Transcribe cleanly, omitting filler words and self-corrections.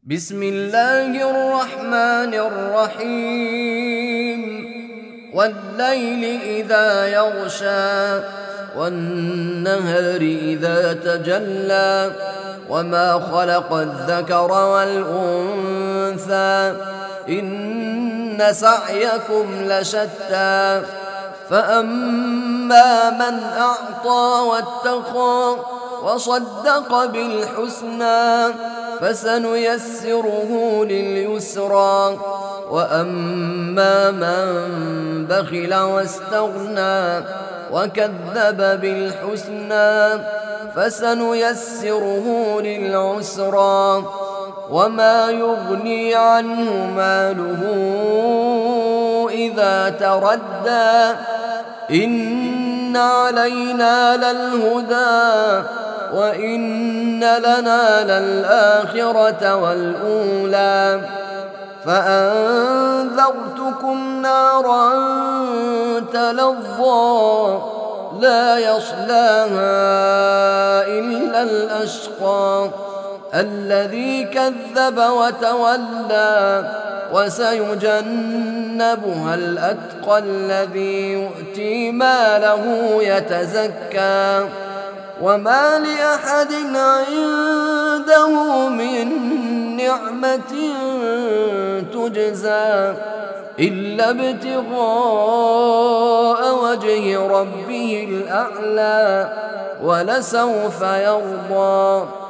بسم الله الرحمن الرحيم والليل إذا يغشى والنهر إذا تجلى وما خلق الذكر والأنثى إن سعيكم لشتى فأما من أعطى واتقى وصدق بالحسنى فسنيسره لليسرى وأما من بخل واستغنى وكذب بالحسنى فسنيسره للعسرى وما يغني عنه ماله إذا تردى إن علينا للهدى وإن لنا للآخرة والأولى فأنذرتكم نارا تلظى لا يصلاها إلا الأشقى الذي كذب وتولى وسيجنبها الأتقى الذي يؤتي ماله يتزكى وما لأحد عنده من نعمة تجزى إلا ابتغاء وجه ربه الأعلى ولسوف يرضى